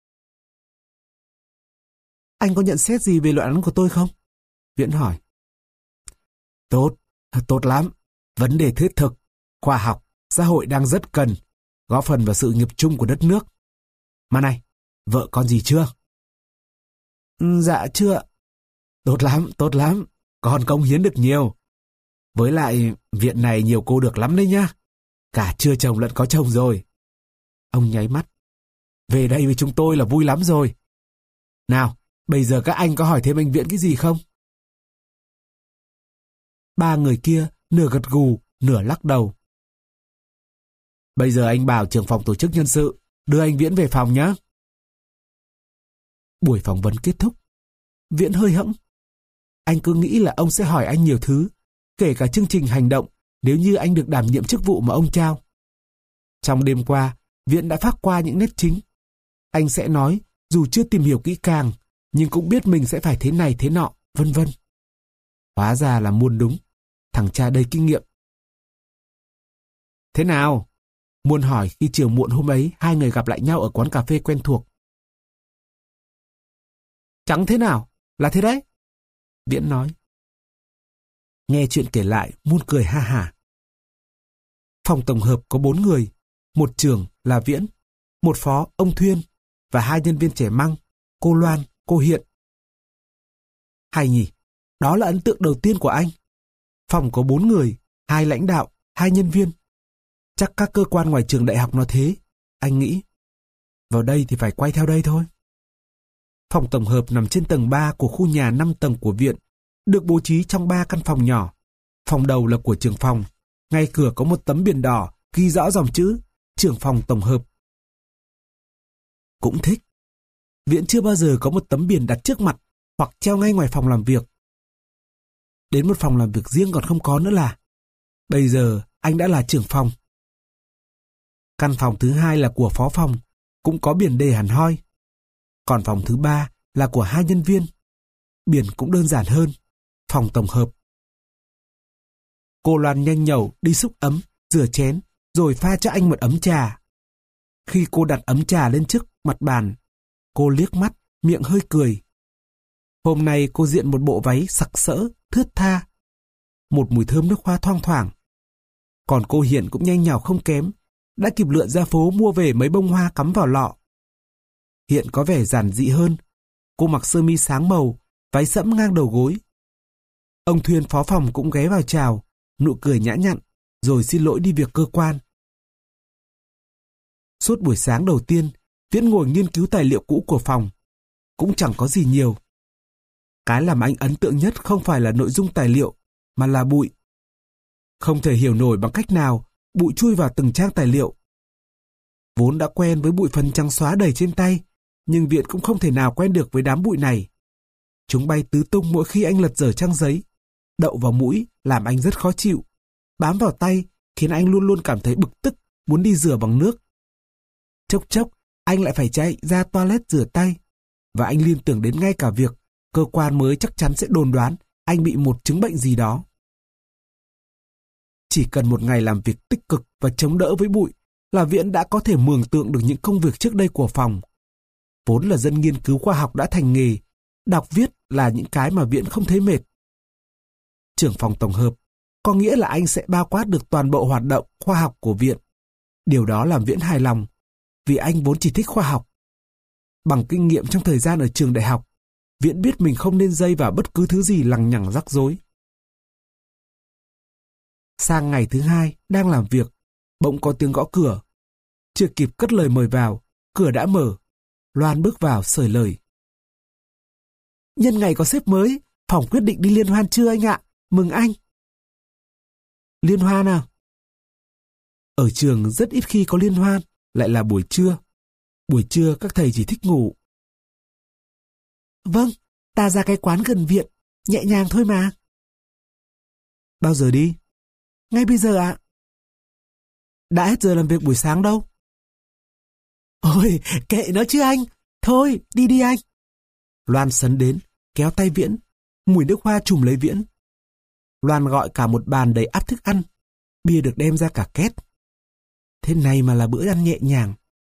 Anh có nhận xét gì về luận án của tôi không? Viễn hỏi. Tốt, tốt lắm. Vấn đề thiết thực, khoa học, xã hội đang rất cần, góp phần vào sự nghiệp chung của đất nước. Mà này, vợ con gì chưa? Dạ chưa. Tốt lắm, tốt lắm. Con cống hiến được nhiều. Với lại, viện này nhiều cô được lắm đấy nhá. Cả chưa chồng lẫn có chồng rồi. Ông nháy mắt. Về đây với chúng tôi là vui lắm rồi. Nào, bây giờ các anh có hỏi thêm anh Viễn cái gì không? Ba người kia nửa gật gù, nửa lắc đầu. Bây giờ anh bảo trưởng phòng tổ chức nhân sự đưa anh Viễn về phòng nhé. Buổi phỏng vấn kết thúc. Viễn hơi hẫng. Anh cứ nghĩ là ông sẽ hỏi anh nhiều thứ, kể cả chương trình hành động nếu như anh được đảm nhiệm chức vụ mà ông trao. Trong đêm qua, Viễn đã phác qua những nét chính. Anh sẽ nói, dù chưa tìm hiểu kỹ càng, nhưng cũng biết mình sẽ phải thế này thế nọ, vân vân. Hóa ra là Muôn đúng, thằng cha đầy kinh nghiệm. Thế nào? Muôn hỏi khi chiều muộn hôm ấy hai người gặp lại nhau ở quán cà phê quen thuộc. Chẳng thế nào, là thế đấy. Viễn nói. Nghe chuyện kể lại, Muôn cười ha hả. Phòng tổng hợp có bốn người, một trưởng là Viễn, một phó ông Thuyên và hai nhân viên trẻ măng, cô Loan, cô Hiện. Hay nhỉ, đó là ấn tượng đầu tiên của anh. Phòng có bốn người, hai lãnh đạo, hai nhân viên. Chắc các cơ quan ngoài trường đại học nó thế, anh nghĩ. Vào đây thì phải quay theo đây thôi. Phòng tổng hợp nằm trên tầng ba của khu nhà năm tầng của viện, được bố trí trong ba căn phòng nhỏ. Phòng đầu là của trưởng phòng, ngay cửa có một tấm biển đỏ ghi rõ dòng chữ trưởng phòng tổng hợp. Cũng thích. Viện chưa bao giờ có một tấm biển đặt trước mặt hoặc treo ngay ngoài phòng làm việc. Đến một phòng làm việc riêng còn không có nữa là. Bây giờ anh đã là trưởng phòng. Căn phòng thứ hai là của phó phòng, cũng có biển đề hẳn hoi. Còn phòng thứ ba là của hai nhân viên. Biển cũng đơn giản hơn, phòng tổng hợp. Cô Loan nhanh nhẩu đi xúc ấm, rửa chén, rồi pha cho anh một ấm trà. Khi cô đặt ấm trà lên trước mặt bàn, cô liếc mắt, miệng hơi cười. Hôm nay cô diện một bộ váy sặc sỡ, thướt tha. Một mùi thơm nước hoa thoang thoảng. Còn cô Hiện cũng nhanh nhảu không kém, đã kịp lượn ra phố mua về mấy bông hoa cắm vào lọ. Hiện có vẻ giản dị hơn. Cô mặc sơ mi sáng màu, váy sẫm ngang đầu gối. Ông Thuyên phó phòng cũng ghé vào chào, nụ cười nhã nhặn, rồi xin lỗi đi việc cơ quan. Suốt buổi sáng đầu tiên, Viễn ngồi nghiên cứu tài liệu cũ của phòng. Cũng chẳng có gì nhiều. Cái làm anh ấn tượng nhất không phải là nội dung tài liệu, mà là bụi. Không thể hiểu nổi bằng cách nào bụi chui vào từng trang tài liệu. Vốn đã quen với bụi phấn trắng xóa đầy trên tay, nhưng Viễn cũng không thể nào quen được với đám bụi này. Chúng bay tứ tung mỗi khi anh lật dở trang giấy, đậu vào mũi làm anh rất khó chịu, bám vào tay khiến anh luôn luôn cảm thấy bực tức, muốn đi rửa bằng nước. Chốc chốc, anh lại phải chạy ra toilet rửa tay, và anh liên tưởng đến ngay cả việc cơ quan mới chắc chắn sẽ đồn đoán anh bị một chứng bệnh gì đó. Chỉ cần một ngày làm việc tích cực và chống đỡ với bụi là Viễn đã có thể mường tượng được những công việc trước đây của phòng. Vốn là dân nghiên cứu khoa học đã thành nghề, đọc viết là những cái mà Viễn không thấy mệt. Trưởng phòng tổng hợp có nghĩa là anh sẽ bao quát được toàn bộ hoạt động khoa học của viện. Điều đó làm Viễn hài lòng, vì anh vốn chỉ thích khoa học. Bằng kinh nghiệm trong thời gian ở trường đại học, Viễn biết mình không nên dây vào bất cứ thứ gì lằng nhằng rắc rối. Sang ngày thứ hai, đang làm việc, bỗng có tiếng gõ cửa. Chưa kịp cất lời mời vào, cửa đã mở. Loan bước vào sởi lời. Nhân ngày có sếp mới, phòng quyết định đi liên hoan chưa anh ạ? Mừng anh. Liên hoan à? Ở trường rất ít khi có liên hoan, lại là buổi trưa. Buổi trưa các thầy chỉ thích ngủ. Vâng, ta ra cái quán gần viện, nhẹ nhàng thôi mà. Bao giờ đi? Ngay bây giờ ạ. Đã hết giờ làm việc buổi sáng đâu. Ôi, kệ nó chứ anh. Thôi, đi đi anh. Loan sấn đến, kéo tay Viễn. Mùi nước hoa trùm lấy Viễn. Loan gọi cả một bàn đầy ắp thức ăn. Bia được đem ra cả két. Thế này mà là bữa ăn nhẹ nhàng.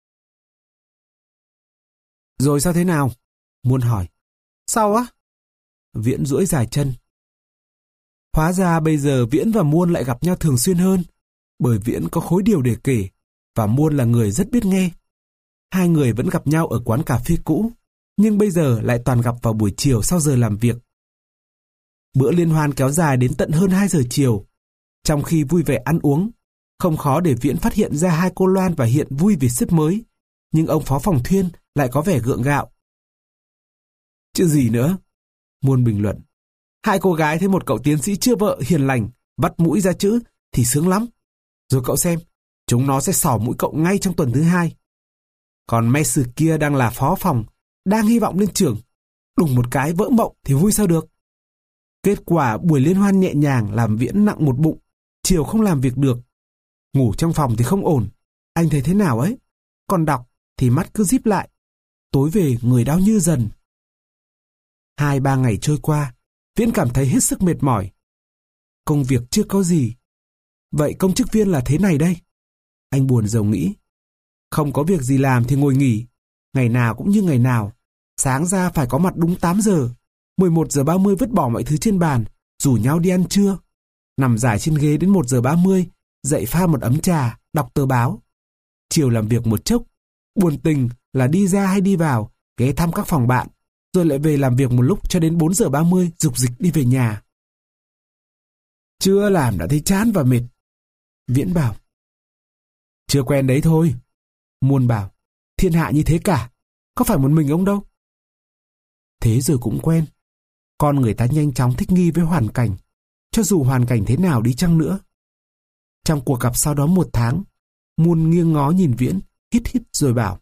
Rồi sao thế nào? Muôn hỏi. Sao á? Viễn duỗi dài chân. Hóa ra bây giờ Viễn và Muôn lại gặp nhau thường xuyên hơn, bởi Viễn có khối điều để kể, và Muôn là người rất biết nghe. Hai người vẫn gặp nhau ở quán cà phê cũ, nhưng bây giờ lại toàn gặp vào buổi chiều sau giờ làm việc. Bữa liên hoan kéo dài đến tận hơn hai giờ chiều. Trong khi vui vẻ ăn uống, không khó để Viễn phát hiện ra hai cô Loan và Hiện vui vì sếp mới, nhưng ông phó phòng Thuyên lại có vẻ gượng gạo. Chứ gì nữa? Muôn bình luận. Hai cô gái thấy một cậu tiến sĩ chưa vợ hiền lành, vắt mũi ra chữ thì sướng lắm. Rồi cậu xem, chúng nó sẽ xỏ mũi cậu ngay trong tuần thứ hai. Còn Messi kia đang là phó phòng, đang hy vọng lên trường. Đùng một cái vỡ mộng thì vui sao được. Kết quả buổi liên hoan nhẹ nhàng làm Viễn nặng một bụng, chiều không làm việc được. Ngủ trong phòng thì không ổn. Anh thấy thế nào ấy? Còn đọc thì mắt cứ díp lại. Tối về người đau như dần. Hai ba ngày trôi qua, Viễn cảm thấy hết sức mệt mỏi. Công việc chưa có gì. Vậy công chức viên là thế này đây. Anh buồn rầu nghĩ. Không có việc gì làm thì ngồi nghỉ. Ngày nào cũng như ngày nào. Sáng ra phải có mặt đúng tám giờ. mười một giờ ba mươi vứt bỏ mọi thứ trên bàn, rủ nhau đi ăn trưa. Nằm dài trên ghế đến một giờ ba mươi, dậy pha một ấm trà, đọc tờ báo. Chiều làm việc một chốc. Buồn tình là đi ra hay đi vào, ghé thăm các phòng bạn, rồi lại về làm việc một lúc cho đến bốn giờ ba mươi, rục rịch đi về nhà. Chưa làm đã thấy chán và mệt. Viễn bảo. Chưa quen đấy thôi. Muôn bảo. Thiên hạ như thế cả. Có phải một mình ông đâu. Thế rồi cũng quen. Con người ta nhanh chóng thích nghi với hoàn cảnh, cho dù hoàn cảnh thế nào đi chăng nữa. Trong cuộc gặp sau đó một tháng, Muôn nghiêng ngó nhìn Viễn, hít hít rồi bảo.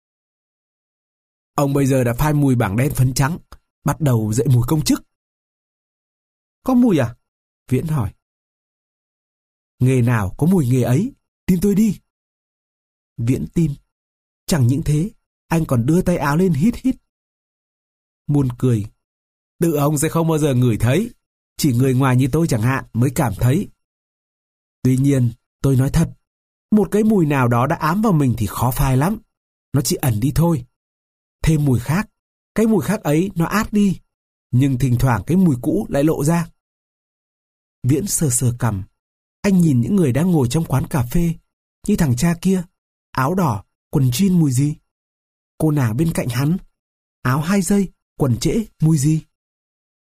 Ông bây giờ đã phai mùi bảng đen phấn trắng, bắt đầu dậy mùi công chức. Có mùi à? Viễn hỏi. Nghề nào có mùi nghề ấy, tin tôi đi. Viễn tin. Chẳng những thế, anh còn đưa tay áo lên hít hít. Muôn cười. Tự ông sẽ không bao giờ ngửi thấy, chỉ người ngoài như tôi chẳng hạn mới cảm thấy. Tuy nhiên, tôi nói thật, một cái mùi nào đó đã ám vào mình thì khó phai lắm. Nó chỉ ẩn đi thôi. Thêm mùi khác, cái mùi khác ấy nó át đi, nhưng thỉnh thoảng cái mùi cũ lại lộ ra. Viễn sờ sờ cằm. Anh nhìn những người đang ngồi trong quán cà phê, như thằng cha kia, áo đỏ, quần jean mùi gì? Cô nàng bên cạnh hắn, áo hai dây, quần trễ mùi gì?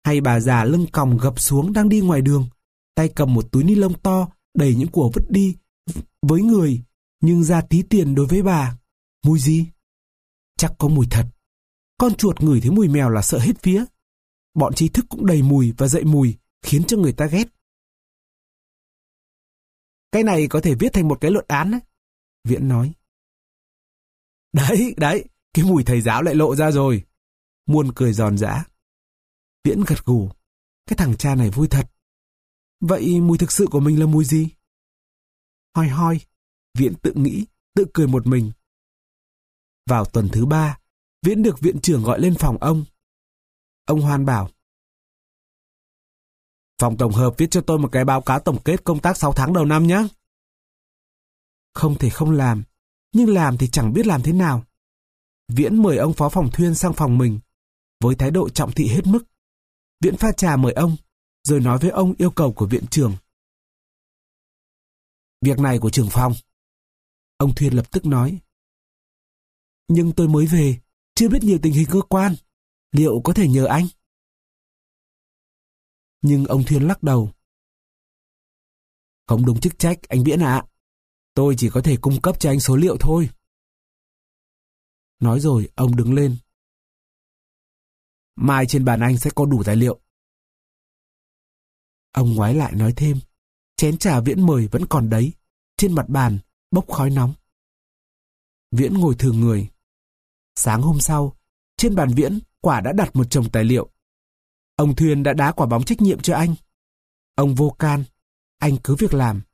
Hay bà già lưng còng gập xuống đang đi ngoài đường, tay cầm một túi ni lông to đầy những của vứt đi với người, nhưng ra tí tiền đối với bà. Mùi gì? Chắc có mùi thật. Con chuột ngửi thấy mùi mèo là sợ hết vía. Bọn trí thức cũng đầy mùi và dậy mùi, khiến cho người ta ghét. Cái này có thể viết thành một cái luận án đấy, Viễn nói. Đấy, đấy, cái mùi thầy giáo lại lộ ra rồi. Muôn cười giòn giã. Viễn gật gù. Cái thằng cha này vui thật. Vậy mùi thực sự của mình là mùi gì? Hoi hoi, Viễn tự nghĩ, tự cười một mình. Vào tuần thứ ba, Viễn được viện trưởng gọi lên phòng ông. Ông Hoan bảo: Phòng tổng hợp viết cho tôi một cái báo cáo tổng kết công tác sáu tháng đầu năm nhé. Không thể không làm, nhưng làm thì chẳng biết làm thế nào. Viễn mời ông phó phòng Thuyên sang phòng mình, với thái độ trọng thị hết mức. Viễn pha trà mời ông, rồi nói với ông yêu cầu của viện trưởng. Việc này của trưởng phòng. Ông Thuyên lập tức nói. Nhưng tôi mới về, chưa biết nhiều tình hình cơ quan. Liệu có thể nhờ anh? Nhưng ông Thuyên lắc đầu. Không đúng chức trách, anh Viễn ạ. Tôi chỉ có thể cung cấp cho anh số liệu thôi. Nói rồi, ông đứng lên. Mai trên bàn anh sẽ có đủ tài liệu. Ông ngoái lại nói thêm. Chén trà Viễn mời vẫn còn đấy. Trên mặt bàn, bốc khói nóng. Viễn ngồi thừ người. Sáng hôm sau, trên bàn Viễn, quả đã đặt một chồng tài liệu. Ông Thuyên đã đá quả bóng trách nhiệm cho anh. Ông vô can, anh cứ việc làm.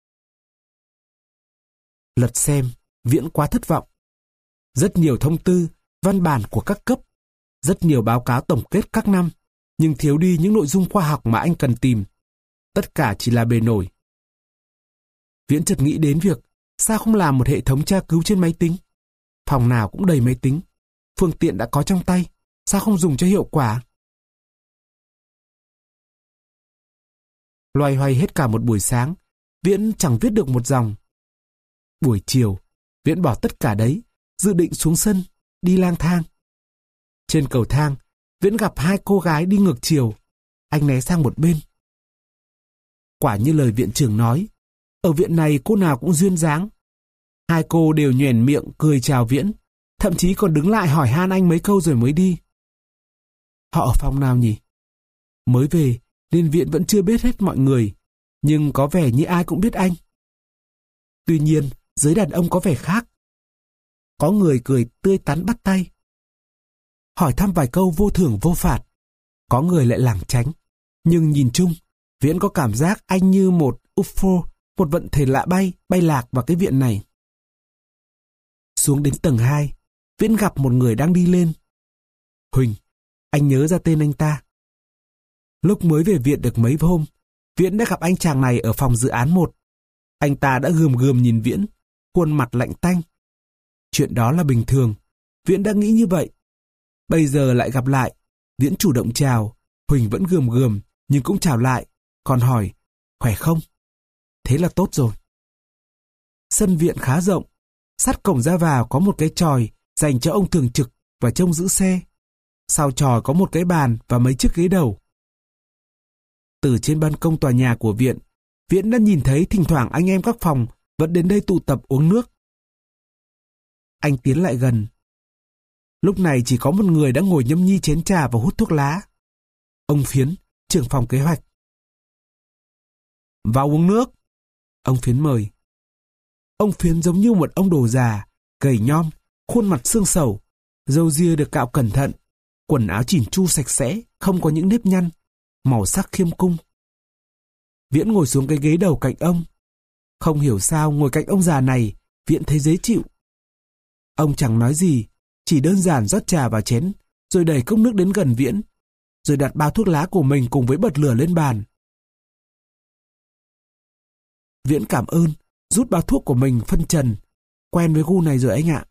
Lật xem, Viễn quá thất vọng. Rất nhiều thông tư, văn bản của các cấp, rất nhiều báo cáo tổng kết các năm, nhưng thiếu đi những nội dung khoa học mà anh cần tìm. Tất cả chỉ là bề nổi. Viễn chợt nghĩ đến việc sao không làm một hệ thống tra cứu trên máy tính. Phòng nào cũng đầy máy tính, phương tiện đã có trong tay, sao không dùng cho hiệu quả? Loay hoay hết cả một buổi sáng, Viễn chẳng viết được một dòng. Buổi chiều, Viễn bỏ tất cả đấy, dự định xuống sân, đi lang thang. Trên cầu thang, Viễn gặp hai cô gái đi ngược chiều. Anh né sang một bên. Quả như lời viện trưởng nói, ở viện này cô nào cũng duyên dáng. Hai cô đều nhoẻn miệng cười chào Viễn, thậm chí còn đứng lại hỏi han anh mấy câu rồi mới đi. Họ ở phòng nào nhỉ? Mới về nên Viễn vẫn chưa biết hết mọi người, nhưng có vẻ như ai cũng biết anh. Tuy nhiên, giới đàn ông có vẻ khác. Có người cười tươi tắn bắt tay, hỏi thăm vài câu vô thưởng vô phạt. Có người lại lảng tránh. Nhưng nhìn chung, Viễn có cảm giác anh như một u ép ô, một vận thể lạ bay, bay lạc vào cái viện này. Xuống đến tầng hai, Viễn gặp một người đang đi lên. Huỳnh, anh nhớ ra tên anh ta. Lúc mới về viện được mấy hôm, Viễn đã gặp anh chàng này ở phòng dự án một. Anh ta đã gườm gườm nhìn Viễn, khuôn mặt lạnh tanh. Chuyện đó là bình thường, Viễn đã nghĩ như vậy. Bây giờ lại gặp lại, Viễn chủ động chào, Huỳnh vẫn gườm gườm nhưng cũng chào lại, còn hỏi, khỏe không? Thế là tốt rồi. Sân viện khá rộng, sát cổng ra vào có một cái chòi dành cho ông thường trực và trông giữ xe. Sau chòi có một cái bàn và mấy chiếc ghế đầu. Từ trên ban công tòa nhà của viện, Viễn đã nhìn thấy thỉnh thoảng anh em các phòng vẫn đến đây tụ tập uống nước. Anh tiến lại gần. Lúc này chỉ có một người đã ngồi nhâm nhi chén trà và hút thuốc lá. Ông Phiến, trưởng phòng kế hoạch. Vào uống nước. Ông Phiến mời. Ông Phiến giống như một ông đồ già, gầy nhom, khuôn mặt xương sầu, râu ria được cạo cẩn thận, quần áo chỉn chu sạch sẽ, không có những nếp nhăn, màu sắc khiêm cung. Viễn ngồi xuống cái ghế đầu cạnh ông. Không hiểu sao ngồi cạnh ông già này, Viễn thấy dễ chịu. Ông chẳng nói gì, chỉ đơn giản rót trà vào chén, rồi đẩy cốc nước đến gần Viễn, rồi đặt bao thuốc lá của mình cùng với bật lửa lên bàn. Viễn cảm ơn, rút bao thuốc của mình phân trần. Quen với gu này rồi anh ạ.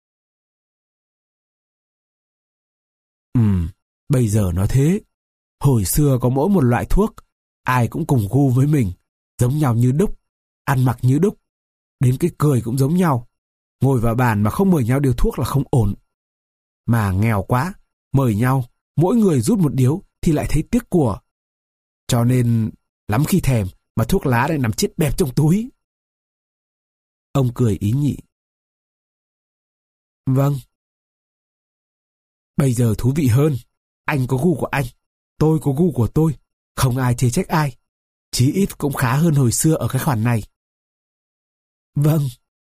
Ừm, bây giờ nó thế. Hồi xưa có mỗi một loại thuốc, ai cũng cùng gu với mình, giống nhau như đúc, ăn mặc như đúc, đến cái cười cũng giống nhau. Ngồi vào bàn mà không mời nhau điếu thuốc là không ổn. Mà nghèo quá, mời nhau, mỗi người rút một điếu thì lại thấy tiếc của. Cho nên lắm khi thèm mà thuốc lá lại nằm chết bẹp trong túi. Ông cười ý nhị. Vâng. Bây giờ thú vị hơn. Anh có gu của anh, tôi có gu của tôi. Không ai chê trách ai. Chí ít cũng khá hơn hồi xưa ở cái khoản này. Vâng.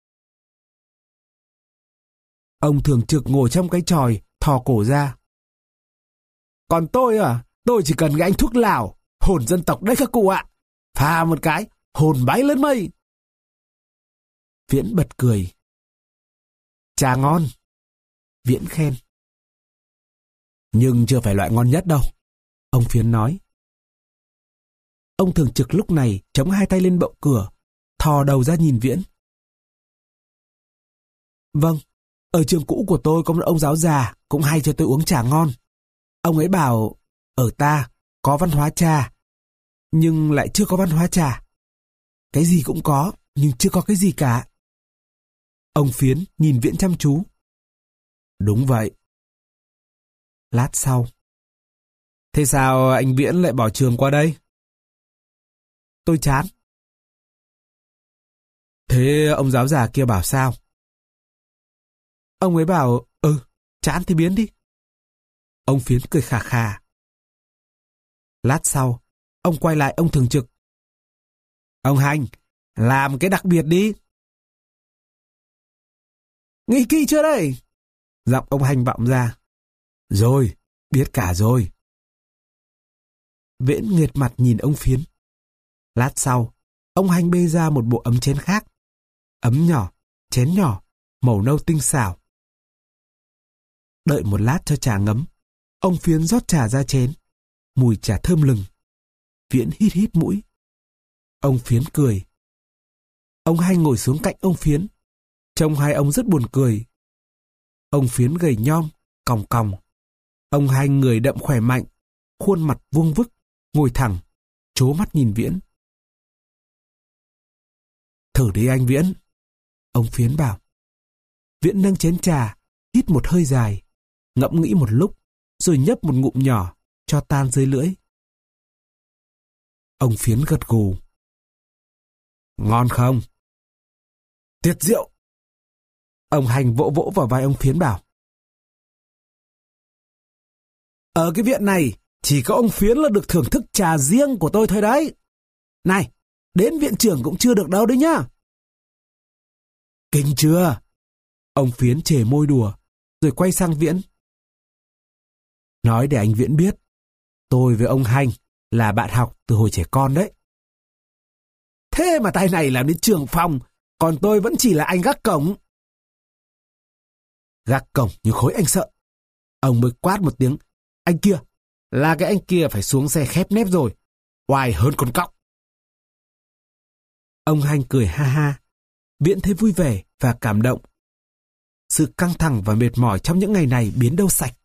Ông thường trực ngồi trong cái chòi, thò cổ ra. Còn tôi à, tôi chỉ cần cái anh thuốc lào, hồn dân tộc đấy các cụ ạ. Pha một cái, hồn bay lên mây. Viễn bật cười. Trà ngon. Viễn khen. Nhưng chưa phải loại ngon nhất đâu, ông Phiến nói. Ông thường trực lúc này chống hai tay lên bậu cửa, thò đầu ra nhìn Viễn. Vâng, ở trường cũ của tôi có một ông giáo già cũng hay cho tôi uống trà ngon. Ông ấy bảo, ở ta có văn hóa trà, nhưng lại chưa có văn hóa trà. Cái gì cũng có, nhưng chưa có cái gì cả. Ông Phiến nhìn Viễn chăm chú. Đúng vậy. Lát sau. Thế sao anh Viễn lại bỏ trường qua đây? Tôi chán. Thế ông giáo già kia bảo sao? Ông ấy bảo, ừ, chán thì biến đi. Ông Phiến cười khà khà. Lát sau, ông quay lại ông thường trực. Ông Hành, làm cái đặc biệt đi. Nghĩ kỹ chưa đây? Giọng ông Hành vọng ra. Rồi, biết cả rồi. Viễn nghiệt mặt nhìn ông Phiến. Lát sau, ông Hành bê ra một bộ ấm chén khác. Ấm nhỏ, chén nhỏ, màu nâu tinh xảo. Đợi một lát cho trà ngấm, ông Phiến rót trà ra chén. Mùi trà thơm lừng. Viễn hít hít mũi. Ông Phiến cười. Ông Hành ngồi xuống cạnh ông Phiến. Trông hai ông rất buồn cười. Ông Phiến gầy nhom, còng còng. Ông Hành người đậm khỏe mạnh, khuôn mặt vuông vức, ngồi thẳng, trố mắt nhìn Viễn. Thử đi anh Viễn. Ông Phiến bảo. Viễn nâng chén trà, hít một hơi dài, ngẫm nghĩ một lúc, rồi nhấp một ngụm nhỏ, cho tan dưới lưỡi. Ông Phiến gật gù. Ngon không? Tuyệt diệu. Ông Hành vỗ vỗ vào vai ông Phiến bảo. Ở cái viện này, chỉ có ông Phiến là được thưởng thức trà riêng của tôi thôi đấy. Này, đến viện trưởng cũng chưa được đâu đấy nhá. Kinh chưa? Ông Phiến chề môi đùa, rồi quay sang Viễn. Nói để anh Viễn biết, tôi với ông Hành là bạn học từ hồi trẻ con đấy. Thế mà tay này làm đến trưởng phòng, còn tôi vẫn chỉ là anh gác cổng. Gác cổng như khối anh sợ. Ông mới quát một tiếng. Anh kia, là cái anh kia phải xuống xe khép nép rồi. Oai hơn con cóc. Ông Hành cười ha ha. Viễn thấy vui vẻ và cảm động. Sự căng thẳng và mệt mỏi trong những ngày này biến đâu sạch.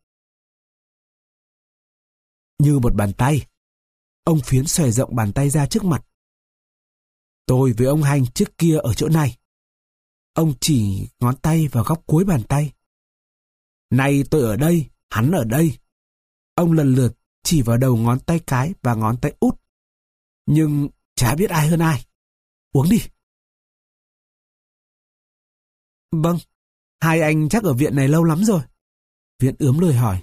Như một bàn tay. Ông Phiến xòe rộng bàn tay ra trước mặt. Tôi với ông Hành trước kia ở chỗ này. Ông chỉ ngón tay vào góc cuối bàn tay. Nay tôi ở đây, hắn ở đây. Ông lần lượt chỉ vào đầu ngón tay cái và ngón tay út. Nhưng chả biết ai hơn ai. Uống đi. Vâng, hai anh chắc ở viện này lâu lắm rồi. Viễn ướm lời hỏi.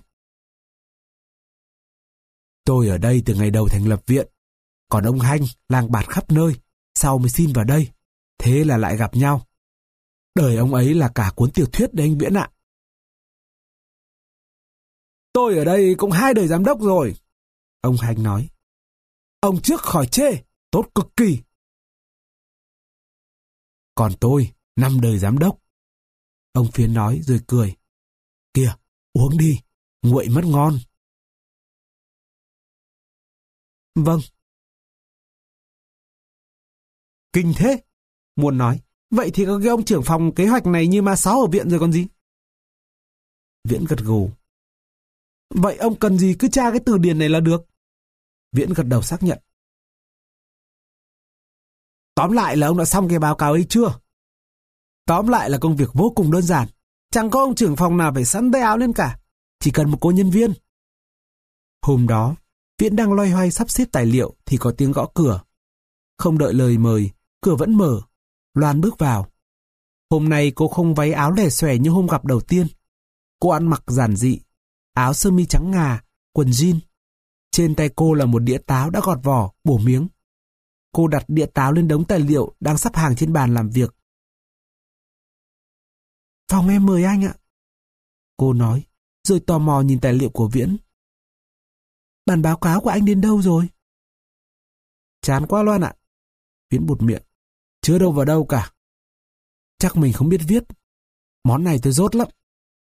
Tôi ở đây từ ngày đầu thành lập viện. Còn ông Hành lang bạt khắp nơi, sau mới xin vào đây. Thế là lại gặp nhau. Đời ông ấy là cả cuốn tiểu thuyết đấy anh Viễn ạ. Tôi ở đây cũng hai đời giám đốc rồi. Ông Hành nói. Ông trước khỏi chê, tốt cực kỳ. Còn tôi, năm đời giám đốc. Ông Phiến nói rồi cười. Kìa, uống đi, nguội mất ngon. Vâng. Kinh thế. Muốn nói, vậy thì có cái ông trưởng phòng kế hoạch này như ma sáo ở viện rồi còn gì. Viễn gật gù. Vậy ông cần gì cứ tra cái từ điển này là được. Viễn gật đầu xác nhận. Tóm lại là ông đã xong cái báo cáo ấy chưa? Tóm lại là công việc vô cùng đơn giản. Chẳng có ông trưởng phòng nào phải sắn tay áo lên cả. Chỉ cần một cô nhân viên. Hôm đó, Viễn đang loay hoay sắp xếp tài liệu thì có tiếng gõ cửa. Không đợi lời mời, cửa vẫn mở. Loan bước vào. Hôm nay cô không váy áo lè xòe như hôm gặp đầu tiên. Cô ăn mặc giản dị, áo sơ mi trắng ngà, quần jean. Trên tay cô là một đĩa táo đã gọt vỏ, bổ miếng. Cô đặt đĩa táo lên đống tài liệu đang sắp hàng trên bàn làm việc. Phòng em mời anh ạ. Cô nói, rồi tò mò nhìn tài liệu của Viễn. Bản báo cáo của anh đến đâu rồi? Chán quá Loan ạ. Viễn buột miệng. Chưa đâu vào đâu cả. Chắc mình không biết viết. Món này tôi dốt lắm.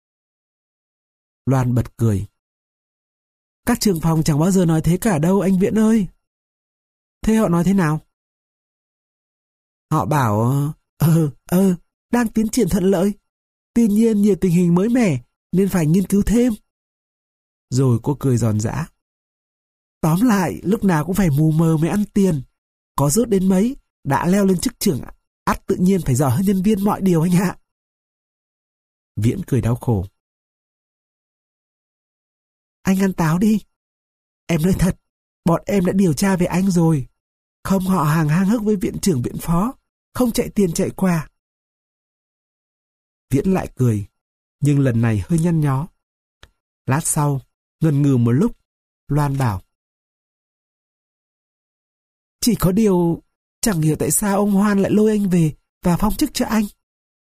Loan bật cười. Các trưởng phòng chẳng bao giờ nói thế cả đâu anh Viễn ơi. Thế họ nói thế nào? Họ bảo, ờ, ờ, đang tiến triển thuận lợi. Tuy nhiên nhiều tình hình mới mẻ nên phải nghiên cứu thêm. Rồi cô cười giòn giã. Tóm lại, lúc nào cũng phải mù mờ mới ăn tiền. Có rốt đến mấy, đã leo lên chức trưởng, ắt tự nhiên phải giỏi hơn nhân viên mọi điều anh ạ. Viễn cười đau khổ. Anh ăn táo đi. Em nói thật, bọn em đã điều tra về anh rồi. Không họ hàng hang hức với viện trưởng viện phó, không chạy tiền chạy qua. Viễn lại cười, nhưng lần này hơi nhăn nhó. Lát sau, ngần ngừ một lúc, Loan bảo. Chỉ có điều, chẳng hiểu tại sao ông Hoan lại lôi anh về và phong chức cho anh.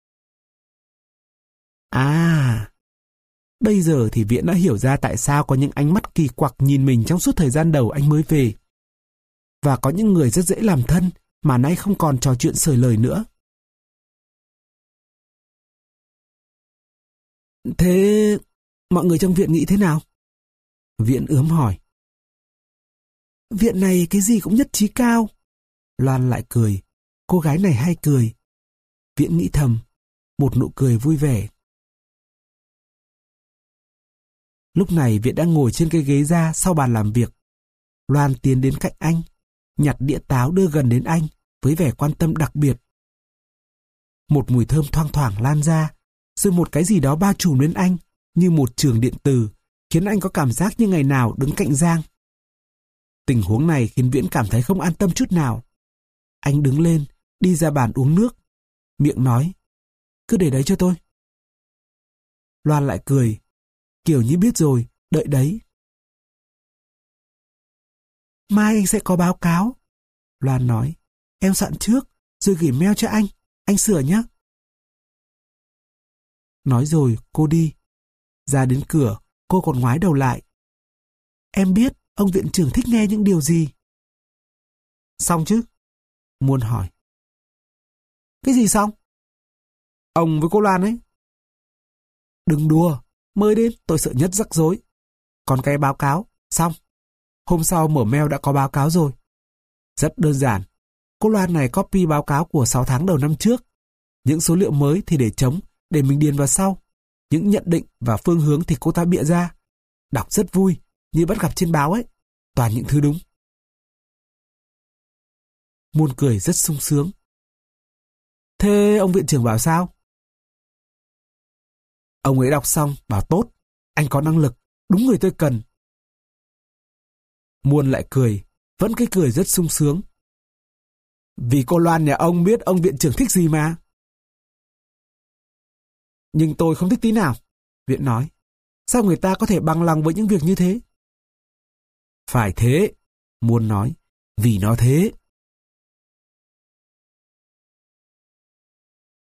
À, bây giờ thì Viễn đã hiểu ra tại sao có những ánh mắt kỳ quặc nhìn mình trong suốt thời gian đầu anh mới về. Và có những người rất dễ làm thân mà nay không còn trò chuyện sởi lời nữa. Thế mọi người trong viện nghĩ thế nào? Viễn ướm hỏi. Viện này cái gì cũng nhất trí cao. Loan lại cười. Cô gái này hay cười. Viễn nghĩ thầm. Một nụ cười vui vẻ. Lúc này Viễn đang ngồi trên cái ghế da sau bàn làm việc. Loan tiến đến cạnh anh, nhặt đĩa táo đưa gần đến anh với vẻ quan tâm đặc biệt. Một mùi thơm thoang thoảng lan ra, rồi một cái gì đó bao trùm lên anh như một trường điện từ, khiến anh có cảm giác như ngày nào đứng cạnh Giang. Tình huống này khiến Viễn cảm thấy không an tâm chút nào. Anh đứng lên, đi ra bàn uống nước, miệng nói, cứ để đấy cho tôi. Loan lại cười, kiểu như biết rồi, đợi đấy. Mai anh sẽ có báo cáo. Loan nói, em soạn trước, rồi gửi mail cho anh, anh sửa nhé. Nói rồi cô đi. Ra đến cửa, cô còn ngoái đầu lại. Em biết ông viện trưởng thích nghe những điều gì. Xong chứ? Muôn hỏi. Cái gì xong? Ông với cô Loan ấy. Đừng đùa, mới đến tôi sợ nhất rắc rối. Còn cái báo cáo, xong. Hôm sau mở mail đã có báo cáo rồi. Rất đơn giản. Cô Loan này copy báo cáo của sáu tháng đầu năm trước. Những số liệu mới thì để trống, để mình điền vào sau. Những nhận định và phương hướng thì cô ta bịa ra. Đọc rất vui, như bắt gặp trên báo ấy. Toàn những thứ đúng. Muôn cười rất sung sướng. Thế ông viện trưởng bảo sao? Ông ấy đọc xong, bảo tốt. Anh có năng lực, đúng người tôi cần. Muôn lại cười, vẫn cái cười rất sung sướng. Vì cô Loan nhà ông biết ông viện trưởng thích gì mà. Nhưng tôi không thích tí nào, Viện nói. Sao người ta có thể bằng lòng với những việc như thế? Phải thế, Muôn nói, vì nó thế.